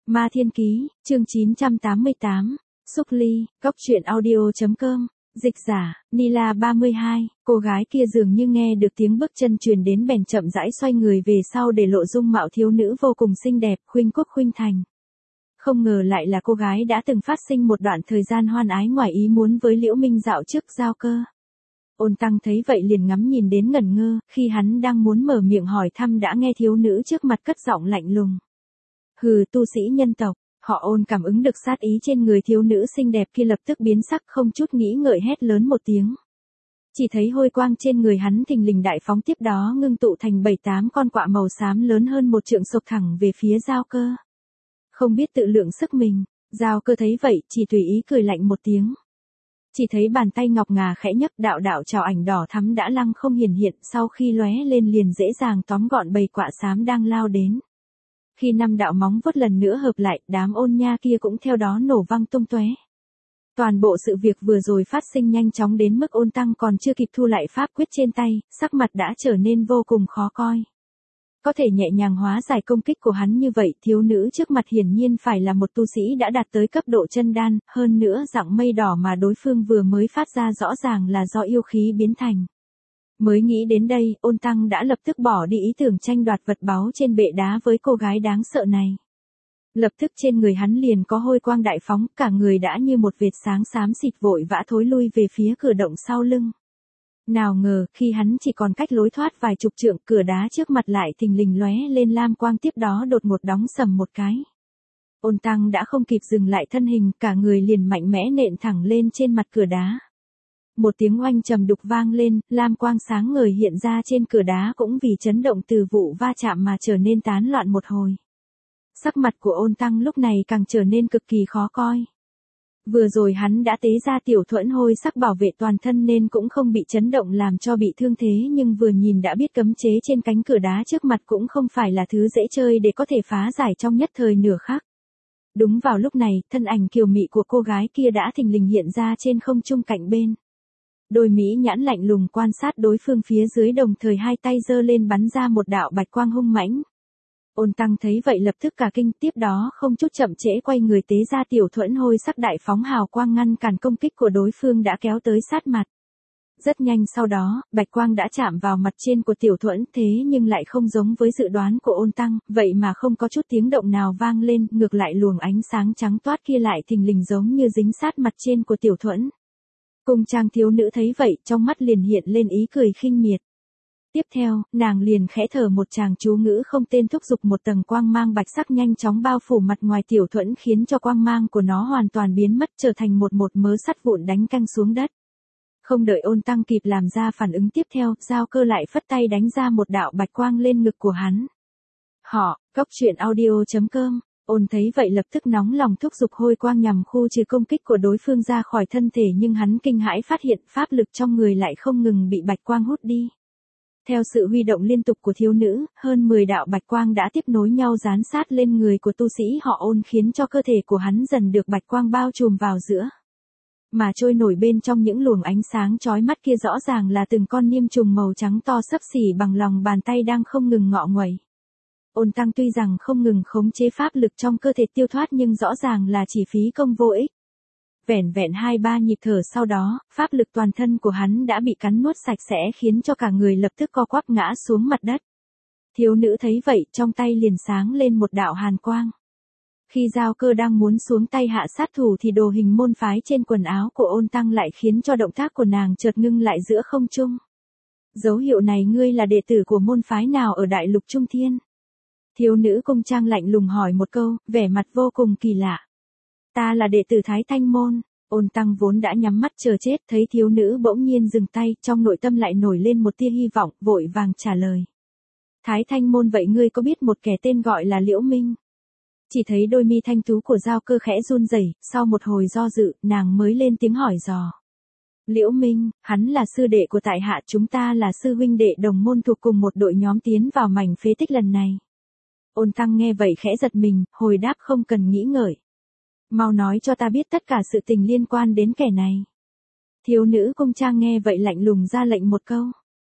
Ma Thiên Ký, chương 988, Xúc Ly, Cóc truyện audio.com, dịch giả, Nila 32, cô gái kia dường như nghe được tiếng bước chân truyền đến bèn chậm rãi xoay người về sau để lộ dung mạo thiếu nữ vô cùng xinh đẹp, khuynh quốc khuynh thành. Không ngờ lại là cô gái đã từng phát sinh một đoạn thời gian hoan ái ngoài ý muốn với Liễu Minh dạo trước giao cơ. Ôn Tăng thấy vậy liền ngắm nhìn đến ngẩn ngơ, khi hắn đang muốn mở miệng hỏi thăm đã nghe thiếu nữ trước mặt cất giọng lạnh lùng. Hừ, tu sĩ nhân tộc. Họ Ôn cảm ứng được sát ý trên người thiếu nữ xinh đẹp kia lập tức biến sắc, không chút nghĩ ngợi hét lớn một tiếng. Chỉ thấy hôi quang trên người hắn thình lình đại phóng, tiếp đó ngưng tụ thành 7-8 con quạ màu xám lớn hơn một trượng sộc thẳng về phía giao cơ. Không biết tự lượng sức mình, giao cơ thấy vậy chỉ tùy ý cười lạnh một tiếng. Chỉ thấy bàn tay ngọc ngà khẽ nhấc, đạo đạo trào ảnh đỏ thắm đã lăng không hiển hiện, sau khi lóe lên liền dễ dàng tóm gọn bầy quạ xám đang lao đến. Khi 5 đạo móng vuốt lần nữa hợp lại, đám ôn nha kia cũng theo đó nổ văng tung tóe. Toàn bộ sự việc vừa rồi phát sinh nhanh chóng đến mức Ôn Tăng còn chưa kịp thu lại pháp quyết trên tay, sắc mặt đã trở nên vô cùng khó coi. Có thể nhẹ nhàng hóa giải công kích của hắn như vậy, thiếu nữ trước mặt hiển nhiên phải là một tu sĩ đã đạt tới cấp độ chân đan, hơn nữa dạng mây đỏ mà đối phương vừa mới phát ra rõ ràng là do yêu khí biến thành. Mới nghĩ đến đây, Ôn Tăng đã lập tức bỏ đi ý tưởng tranh đoạt vật báu trên bệ đá với cô gái đáng sợ này. Lập tức trên người hắn liền có hôi quang đại phóng, cả người đã như một vệt sáng xám xịt vội vã thối lui về phía cửa động sau lưng. Nào ngờ, khi hắn chỉ còn cách lối thoát vài chục trượng, cửa đá trước mặt lại thình lình lóe lên lam quang, tiếp đó đột ngột đóng sầm một cái. Ôn Tăng đã không kịp dừng lại thân hình, cả người liền mạnh mẽ nện thẳng lên trên mặt cửa đá. Một tiếng oanh trầm đục vang lên, lam quang sáng ngời hiện ra trên cửa đá cũng vì chấn động từ vụ va chạm mà trở nên tán loạn một hồi. Sắc mặt của Ôn Tăng lúc này càng trở nên cực kỳ khó coi. Vừa rồi hắn đã tế ra tiểu thuẫn hôi sắc bảo vệ toàn thân nên cũng không bị chấn động làm cho bị thương thế, nhưng vừa nhìn đã biết cấm chế trên cánh cửa đá trước mặt cũng không phải là thứ dễ chơi để có thể phá giải trong nhất thời nửa khắc. Đúng vào lúc này, thân ảnh kiều mị của cô gái kia đã thình lình hiện ra trên không trung cạnh bên. Đôi mỹ nhãn lạnh lùng quan sát đối phương phía dưới, đồng thời hai tay giơ lên bắn ra một đạo bạch quang hung mãnh. Ôn Tăng thấy vậy lập tức cả kinh, tiếp đó không chút chậm trễ quay người tế ra tiểu thuẫn hôi sắc đại phóng hào quang ngăn cản công kích của đối phương đã kéo tới sát mặt. Rất nhanh sau đó, bạch quang đã chạm vào mặt trên của tiểu thuẫn, thế nhưng lại không giống với dự đoán của Ôn Tăng, vậy mà không có chút tiếng động nào vang lên, ngược lại luồng ánh sáng trắng toát kia lại thình lình giống như dính sát mặt trên của tiểu thuẫn. Cung trang thiếu nữ thấy vậy, trong mắt liền hiện lên ý cười khinh miệt. Tiếp theo, nàng liền khẽ thở một tràng chú ngữ không tên, thúc giục một tầng quang mang bạch sắc nhanh chóng bao phủ mặt ngoài tiểu thuẫn, khiến cho quang mang của nó hoàn toàn biến mất, trở thành một mớ sắt vụn đánh căng xuống đất. Không đợi Ôn Tăng kịp làm ra phản ứng tiếp theo, giao cơ lại phất tay đánh ra một đạo bạch quang lên ngực của hắn. Cóc truyện audio.com. Ôn thấy vậy lập tức nóng lòng thúc giục hôi quang nhằm khu trừ công kích của đối phương ra khỏi thân thể, nhưng hắn kinh hãi phát hiện pháp lực trong người lại không ngừng bị bạch quang hút đi. Theo sự huy động liên tục của thiếu nữ, hơn 10 đạo bạch quang đã tiếp nối nhau dán sát lên người của tu sĩ họ Ôn, khiến cho cơ thể của hắn dần được bạch quang bao trùm vào giữa. Mà trôi nổi bên trong những luồng ánh sáng chói mắt kia rõ ràng là từng con niêm trùng màu trắng to xấp xỉ bằng lòng bàn tay đang không ngừng ngọ nguậy. Ôn Tăng tuy rằng không ngừng khống chế pháp lực trong cơ thể tiêu thoát, nhưng rõ ràng là chỉ phí công vô ích. Vẻn vẹn 2-3 nhịp thở sau đó, pháp lực toàn thân của hắn đã bị cắn nuốt sạch sẽ, khiến cho cả người lập tức co quắp ngã xuống mặt đất. Thiếu nữ thấy vậy, trong tay liền sáng lên một đạo hàn quang. Khi giao cơ đang muốn xuống tay hạ sát thủ thì đồ hình môn phái trên quần áo của Ôn Tăng lại khiến cho động tác của nàng chợt ngưng lại giữa không trung. Dấu hiệu này, ngươi là đệ tử của môn phái nào ở Đại Lục Trung Thiên? Thiếu nữ cung trang lạnh lùng hỏi một câu, vẻ mặt vô cùng kỳ lạ. Ta là đệ tử Thái Thanh Môn. Ôn Tăng vốn đã nhắm mắt chờ chết, thấy thiếu nữ bỗng nhiên dừng tay, trong nội tâm lại nổi lên một tia hy vọng, vội vàng trả lời. Thái Thanh Môn, vậy ngươi có biết một kẻ tên gọi là Liễu Minh? Chỉ thấy đôi mi thanh tú của giao cơ khẽ run rẩy, sau một hồi do dự, nàng mới lên tiếng hỏi dò. Liễu Minh, hắn là sư đệ của tại hạ, chúng ta là sư huynh đệ đồng môn thuộc cùng một đội nhóm tiến vào mảnh phế tích lần này. Ôn Tăng nghe vậy khẽ giật mình, hồi đáp không cần nghĩ ngợi. Mau nói cho ta biết tất cả sự tình liên quan đến kẻ này. Thiếu nữ cung trang nghe vậy lạnh lùng ra lệnh một câu.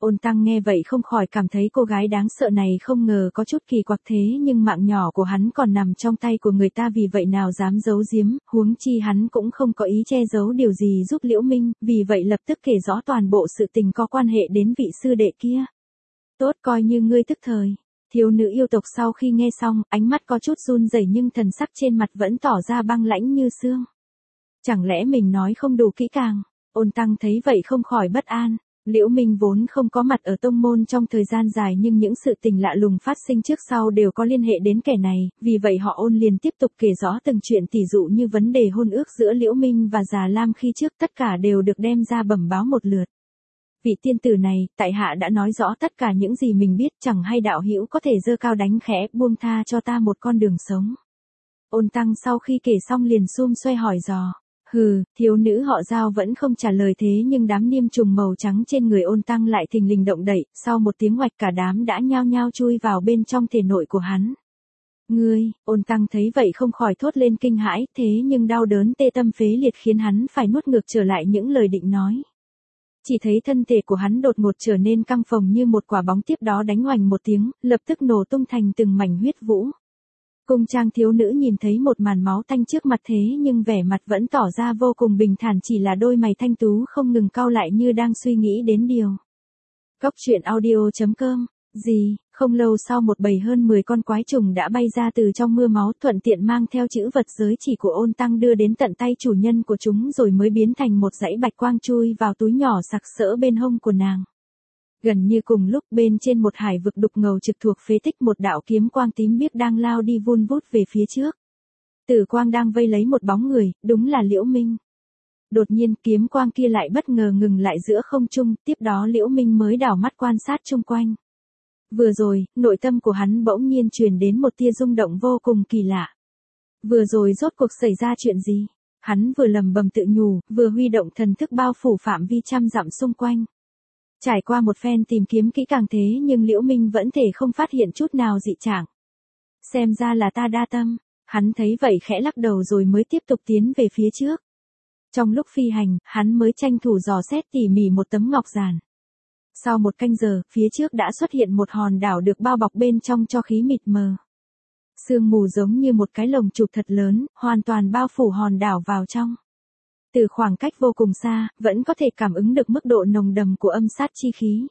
Ôn Tăng nghe vậy không khỏi cảm thấy cô gái đáng sợ này không ngờ có chút kỳ quặc thế nhưng mạng nhỏ của hắn còn nằm trong tay của người ta vì vậy nào dám giấu giếm, huống chi hắn cũng không có ý che giấu điều gì giúp Liễu Minh, vì vậy lập tức kể rõ toàn bộ sự tình có quan hệ đến vị sư đệ kia. Tốt coi như ngươi tức thời. Thiếu nữ yêu tộc sau khi nghe xong, ánh mắt có chút run rẩy nhưng thần sắc trên mặt vẫn tỏ ra băng lãnh như xương. Chẳng lẽ mình nói không đủ kỹ càng? Ôn Tăng thấy vậy không khỏi bất an. Liễu Minh vốn không có mặt ở tông môn trong thời gian dài nhưng những sự tình lạ lùng phát sinh trước sau đều có liên hệ đến kẻ này, vì vậy họ Ôn liền tiếp tục kể rõ từng chuyện tỉ dụ như vấn đề hôn ước giữa Liễu Minh và Già Lam khi trước tất cả đều được đem ra bẩm báo một lượt. Vị tiên tử này, tại hạ đã nói rõ tất cả những gì mình biết, chẳng hay đạo hữu có thể giơ cao đánh khẽ, buông tha cho ta một con đường sống. Ôn Tăng sau khi kể xong liền xum xoay hỏi dò. Hừ, thiếu nữ họ Giao vẫn không trả lời thế nhưng đám niêm trùng màu trắng trên người Ôn Tăng lại thình lình động đậy, sau một tiếng oạch cả đám đã nhao nhao chui vào bên trong thể nội của hắn. Ngươi, Ôn Tăng thấy vậy không khỏi thốt lên kinh hãi, thế nhưng đau đớn tê tâm phế liệt khiến hắn phải nuốt ngược trở lại những lời định nói. Chỉ thấy thân thể của hắn đột ngột trở nên căng phồng như một quả bóng tiếp đó đánh oành một tiếng, lập tức nổ tung thành từng mảnh huyết vũ. Cung trang thiếu nữ nhìn thấy một màn máu tanh trước mặt thế nhưng vẻ mặt vẫn tỏ ra vô cùng bình thản chỉ là đôi mày thanh tú không ngừng cau lại như đang suy nghĩ đến điều. Góc truyện audio.com. Gì, không lâu sau một bầy hơn 10 con quái trùng đã bay ra từ trong mưa máu thuận tiện mang theo chữ vật giới chỉ của Ôn Tăng đưa đến tận tay chủ nhân của chúng rồi mới biến thành một dãy bạch quang chui vào túi nhỏ sặc sỡ bên hông của nàng. Gần như cùng lúc bên trên một hải vực đục ngầu trực thuộc phế tích một đạo kiếm quang tím biếc đang lao đi vun vút về phía trước. Tử quang đang vây lấy một bóng người, đúng là Liễu Minh. Đột nhiên kiếm quang kia lại bất ngờ ngừng lại giữa không trung, tiếp đó Liễu Minh mới đảo mắt quan sát chung quanh. Vừa rồi, nội tâm của hắn bỗng nhiên truyền đến một tia rung động vô cùng kỳ lạ. Vừa rồi rốt cuộc xảy ra chuyện gì? Hắn vừa lầm bầm tự nhủ, vừa huy động thần thức bao phủ phạm vi trăm dặm xung quanh. Trải qua một phen tìm kiếm kỹ càng thế nhưng Liễu Minh vẫn thể không phát hiện chút nào dị trạng. Xem ra là ta đa tâm, hắn thấy vậy khẽ lắc đầu rồi mới tiếp tục tiến về phía trước. Trong lúc phi hành, hắn mới tranh thủ dò xét tỉ mỉ một tấm ngọc giản. Sau một canh giờ, phía trước đã xuất hiện một hòn đảo được bao bọc bên trong cho khí mịt mờ. Sương mù giống như một cái lồng chụp thật lớn, hoàn toàn bao phủ hòn đảo vào trong. Từ khoảng cách vô cùng xa, vẫn có thể cảm ứng được mức độ nồng đậm của âm sát chi khí.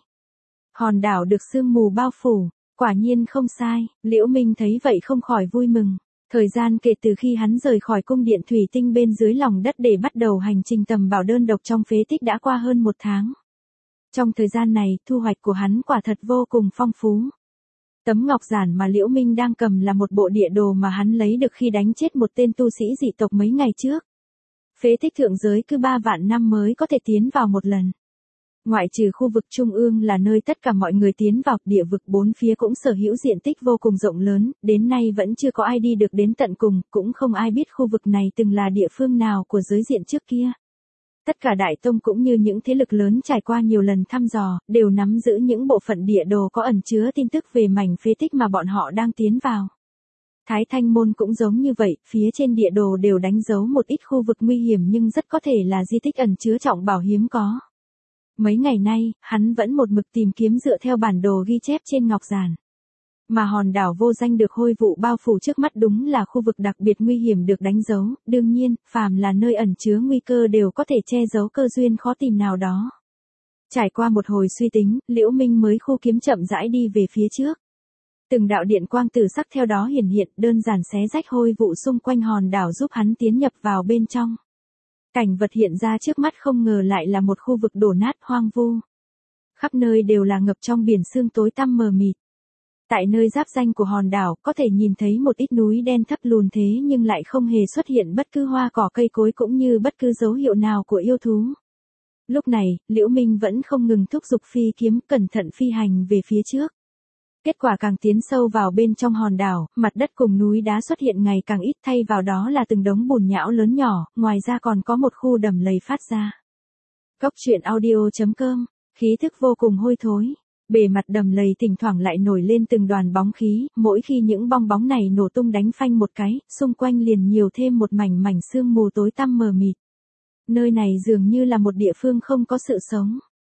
Hòn đảo được sương mù bao phủ, quả nhiên không sai, Liễu Minh thấy vậy không khỏi vui mừng. Thời gian kể từ khi hắn rời khỏi cung điện thủy tinh bên dưới lòng đất để bắt đầu hành trình tầm bảo đơn độc trong phế tích đã qua hơn 1 tháng. Trong thời gian này, thu hoạch của hắn quả thật vô cùng phong phú. Tấm ngọc giản mà Liễu Minh đang cầm là một bộ địa đồ mà hắn lấy được khi đánh chết một tên tu sĩ dị tộc mấy ngày trước. Phế tích thượng giới cứ 3 vạn năm mới có thể tiến vào một lần. Ngoại trừ khu vực trung ương là nơi tất cả mọi người tiến vào, địa vực bốn phía cũng sở hữu diện tích vô cùng rộng lớn, đến nay vẫn chưa có ai đi được đến tận cùng, cũng không ai biết khu vực này từng là địa phương nào của giới diện trước kia. Tất cả đại tông cũng như những thế lực lớn trải qua nhiều lần thăm dò, đều nắm giữ những bộ phận địa đồ có ẩn chứa tin tức về mảnh phế tích mà bọn họ đang tiến vào. Thái Thanh Môn cũng giống như vậy, phía trên địa đồ đều đánh dấu một ít khu vực nguy hiểm nhưng rất có thể là di tích ẩn chứa trọng bảo hiếm có. Mấy ngày nay, hắn vẫn một mực tìm kiếm dựa theo bản đồ ghi chép trên ngọc giản. Mà hòn đảo vô danh được hôi vụ bao phủ trước mắt đúng là khu vực đặc biệt nguy hiểm được đánh dấu, đương nhiên, phàm là nơi ẩn chứa nguy cơ đều có thể che giấu cơ duyên khó tìm nào đó. Trải qua một hồi suy tính, Liễu Minh mới khu kiếm chậm rãi đi về phía trước. Từng đạo điện quang tử sắc theo đó hiển hiện, đơn giản xé rách hôi vụ xung quanh hòn đảo giúp hắn tiến nhập vào bên trong. Cảnh vật hiện ra trước mắt không ngờ lại là một khu vực đổ nát hoang vu. Khắp nơi đều là ngập trong biển sương tối tăm mờ mịt. Tại nơi giáp ranh của hòn đảo, có thể nhìn thấy một ít núi đen thấp lùn thế nhưng lại không hề xuất hiện bất cứ hoa cỏ cây cối cũng như bất cứ dấu hiệu nào của yêu thú. Lúc này, Liễu Minh vẫn không ngừng thúc giục phi kiếm cẩn thận phi hành về phía trước. Kết quả càng tiến sâu vào bên trong hòn đảo, mặt đất cùng núi đá xuất hiện ngày càng ít thay vào đó là từng đống bùn nhão lớn nhỏ, ngoài ra còn có một khu đầm lầy phát ra. Góc truyện audio.com, khí thức vô cùng hôi thối. Bề mặt đầm lầy thỉnh thoảng lại nổi lên từng đoàn bóng khí, mỗi khi những bong bóng này nổ tung đánh phanh một cái, xung quanh liền nhiều thêm một mảnh mảnh sương mù tối tăm mờ mịt. Nơi này dường như là một địa phương không có sự sống.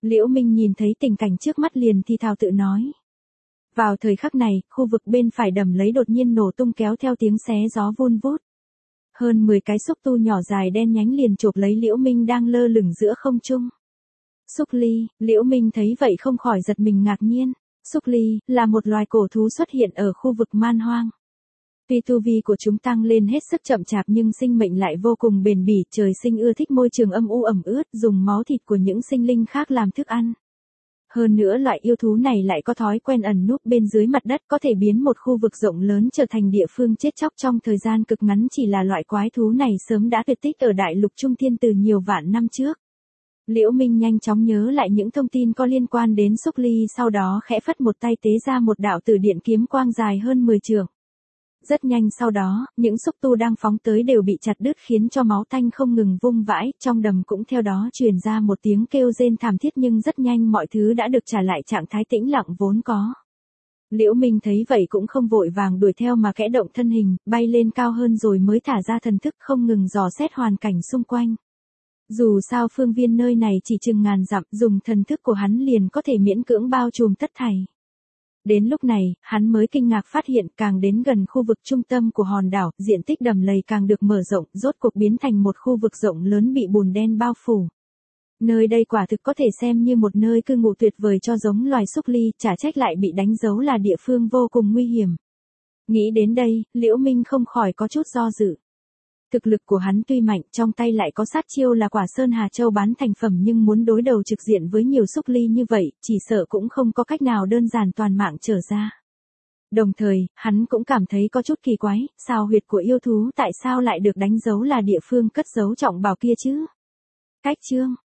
Liễu Minh nhìn thấy tình cảnh trước mắt liền thì thào tự nói. Vào thời khắc này, khu vực bên phải đầm lấy đột nhiên nổ tung kéo theo tiếng xé gió vun vút. Hơn 10 cái xúc tu nhỏ dài đen nhánh liền chộp lấy Liễu Minh đang lơ lửng giữa không trung. Xúc ly, Liễu Minh thấy vậy không khỏi giật mình ngạc nhiên. Xúc ly, là một loài cổ thú xuất hiện ở khu vực man hoang. Tuy tu vi của chúng tăng lên hết sức chậm chạp nhưng sinh mệnh lại vô cùng bền bỉ, trời sinh ưa thích môi trường âm u ẩm ướt, dùng máu thịt của những sinh linh khác làm thức ăn. Hơn nữa loại yêu thú này lại có thói quen ẩn núp bên dưới mặt đất, có thể biến một khu vực rộng lớn trở thành địa phương chết chóc trong thời gian cực ngắn. Chỉ là loại quái thú này sớm đã tuyệt tích ở đại lục Trung Thiên từ nhiều vạn năm trước. Liễu Minh nhanh chóng nhớ lại những thông tin có liên quan đến xúc ly, sau đó khẽ phất một tay tế ra một đạo tử điện kiếm quang dài hơn 10 trượng. Rất nhanh sau đó, những xúc tu đang phóng tới đều bị chặt đứt khiến cho máu tanh không ngừng vung vãi, trong đầm cũng theo đó truyền ra một tiếng kêu rên thảm thiết, nhưng rất nhanh mọi thứ đã được trả lại trạng thái tĩnh lặng vốn có. Liễu Minh thấy vậy cũng không vội vàng đuổi theo mà khẽ động thân hình, bay lên cao hơn rồi mới thả ra thần thức không ngừng dò xét hoàn cảnh xung quanh. Dù sao phương viên nơi này chỉ chừng ngàn dặm, dùng thần thức của hắn liền có thể miễn cưỡng bao trùm tất thảy. Đến lúc này, hắn mới kinh ngạc phát hiện càng đến gần khu vực trung tâm của hòn đảo, diện tích đầm lầy càng được mở rộng, rốt cuộc biến thành một khu vực rộng lớn bị bùn đen bao phủ. Nơi đây quả thực có thể xem như một nơi cư ngụ tuyệt vời cho giống loài xúc ly, chả trách lại bị đánh dấu là địa phương vô cùng nguy hiểm. Nghĩ đến đây, Liễu Minh không khỏi có chút do dự. Thực lực của hắn tuy mạnh, trong tay lại có sát chiêu là quả Sơn Hà Châu bán thành phẩm, nhưng muốn đối đầu trực diện với nhiều xúc ly như vậy, chỉ sợ cũng không có cách nào đơn giản toàn mạng trở ra. Đồng thời, hắn cũng cảm thấy có chút kỳ quái, sao huyệt của yêu thú tại sao lại được đánh dấu là địa phương cất giấu trọng bảo kia chứ? Cách chương